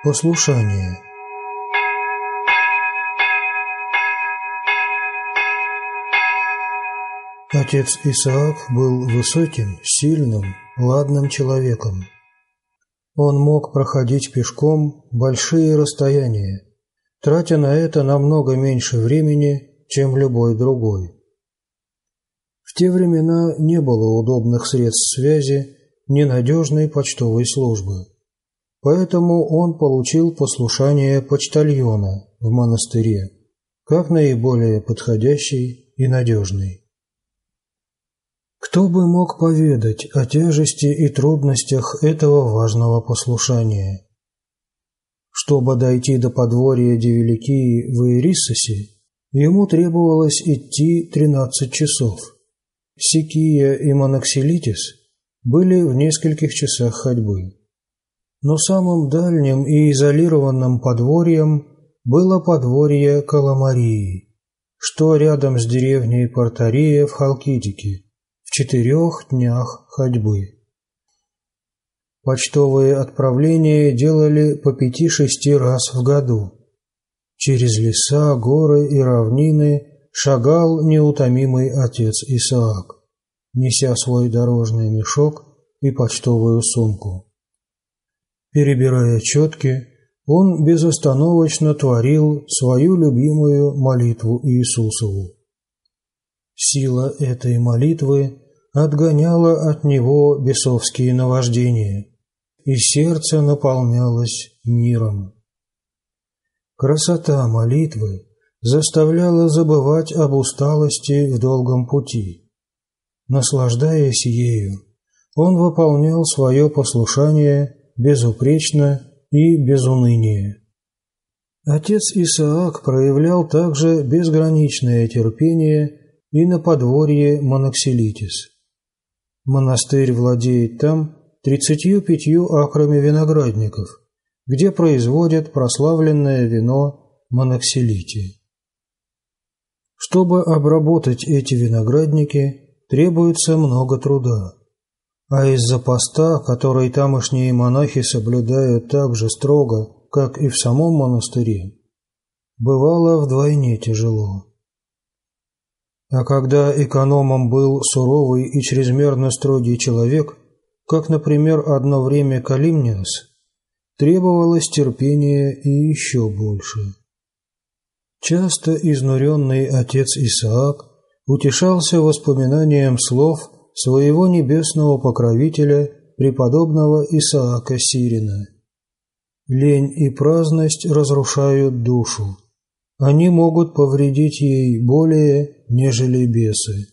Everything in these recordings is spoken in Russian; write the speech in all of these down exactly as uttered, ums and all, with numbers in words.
Послушание. Отец Исаак был высоким, сильным, ладным человеком. Он мог проходить пешком большие расстояния, тратя на это намного меньше времени, чем любой другой. В те времена не было удобных средств связи, ни надежной почтовой службы. Поэтому он получил послушание почтальона в монастыре, как наиболее подходящий и надежный. Кто бы мог поведать о тяжести и трудностях этого важного послушания? Чтобы дойти до подворья Девеликии в Иериссосе, ему требовалось идти тринадцать часов. Сикия и Моноксилитис были в нескольких часах ходьбы. Но самым дальним и изолированным подворьем было подворье Каламарии, что рядом с деревней Портария в Халкидике, в четырех днях ходьбы. Почтовые отправления делали по пяти-шести раз в году. Через леса, горы и равнины шагал неутомимый отец Исаак, неся свой дорожный мешок и почтовую сумку. Перебирая четки, он безостановочно творил свою любимую молитву Иисусову. Сила этой молитвы отгоняла от него бесовские наваждения, и сердце наполнялось миром. Красота молитвы заставляла забывать об усталости в долгом пути. Наслаждаясь ею, он выполнял свое послушание безупречно и без уныния. Отец Исаак проявлял также безграничное терпение и на подворье Моноксилитис. Монастырь владеет там тридцатью пятью акрами виноградников, где производят прославленное вино Моноксилити. Чтобы обработать эти виноградники, требуется много труда. А из-за поста, который тамошние монахи соблюдают так же строго, как и в самом монастыре, бывало вдвойне тяжело. А когда экономом был суровый и чрезмерно строгий человек, как, например, одно время Калимниас, требовалось терпение и еще больше. Часто изнуренный отец Исаак утешался воспоминанием слов своего небесного покровителя, преподобного Исаака Сирина. Лень и праздность разрушают душу. Они могут повредить ей более, нежели бесы.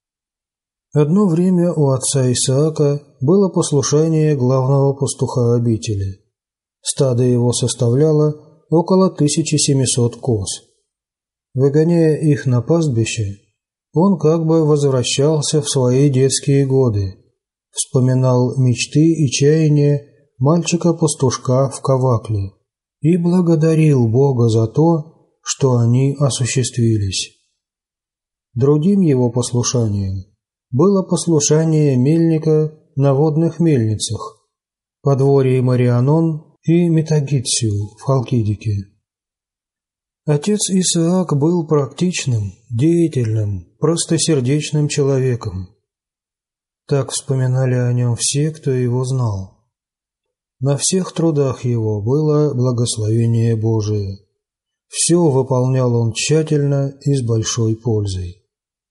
Одно время у отца Исаака было послушание главного пастуха обители. Стадо его составляло около тысячи семисот коз. Выгоняя их на пастбище, он как бы возвращался в свои детские годы, вспоминал мечты и чаяния мальчика-пастушка в Кавакле и благодарил Бога за то, что они осуществились. Другим его послушанием было послушание мельника на водных мельницах, подворье Марианон и Метагитсию в Халкидике. Отец Исаак был практичным, деятельным, простосердечным человеком. Так вспоминали о нем все, кто его знал. На всех трудах его было благословение Божие. Все выполнял он тщательно и с большой пользой.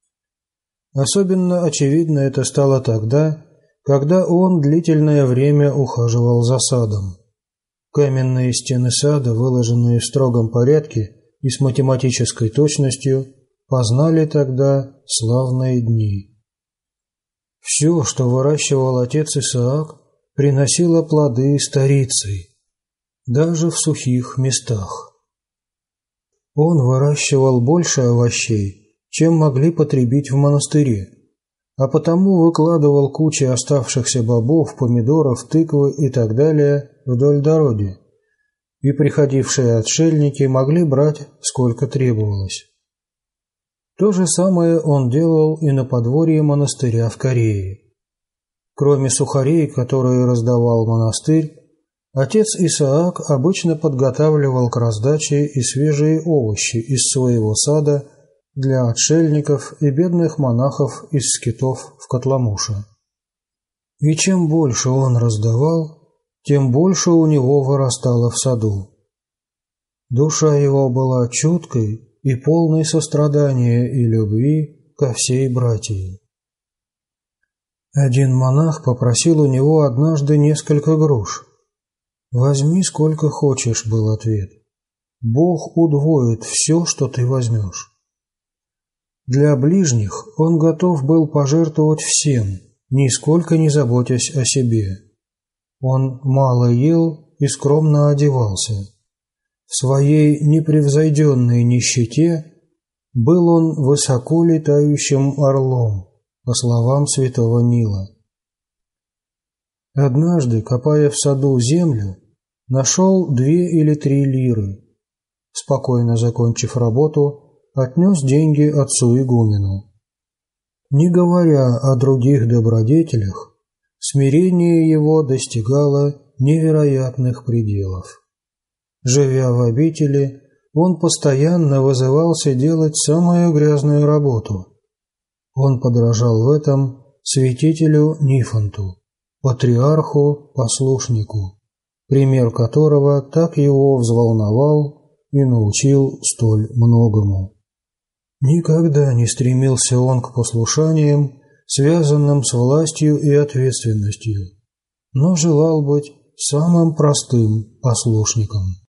Особенно очевидно это стало тогда, когда он длительное время ухаживал за садом. Каменные стены сада, выложенные в строгом порядке и с математической точностью, познали тогда славные дни. Все, что выращивал отец Исаак, приносило плоды старицей, даже в сухих местах. Он выращивал больше овощей, чем могли потребить в монастыре, а потому выкладывал кучи оставшихся бобов, помидоров, тыквы и так далее вдоль дороги, и приходившие отшельники могли брать, сколько требовалось. То же самое он делал и на подворье монастыря в Корее. Кроме сухарей, которые раздавал монастырь, Отец Исаак обычно подготавливал к раздаче и свежие овощи из своего сада для отшельников и бедных монахов из скитов в Котламуше. И чем больше он раздавал, тем больше у него вырастало в саду. Душа его была чуткой и полной сострадания и любви ко всей братии. Один монах попросил у него однажды несколько груш. «Возьми сколько хочешь», — был ответ. «Бог удвоит все, что ты возьмешь». Для ближних он готов был пожертвовать всем, нисколько не заботясь о себе. Он мало ел и скромно одевался. В своей непревзойденной нищете был он высоко летающим орлом, по словам святого Нила. Однажды, копая в саду землю, нашел две или три лиры. Спокойно закончив работу, отнес деньги отцу игумену. Не говоря о других добродетелях, смирение его достигало невероятных пределов. Живя в обители, он постоянно вызывался делать самую грязную работу. Он подражал в этом святителю Нифонту, патриарху-послушнику, пример которого так его взволновал и научил столь многому. Никогда не стремился он к послушаниям, связанным с властью и ответственностью, но желал быть самым простым послушником.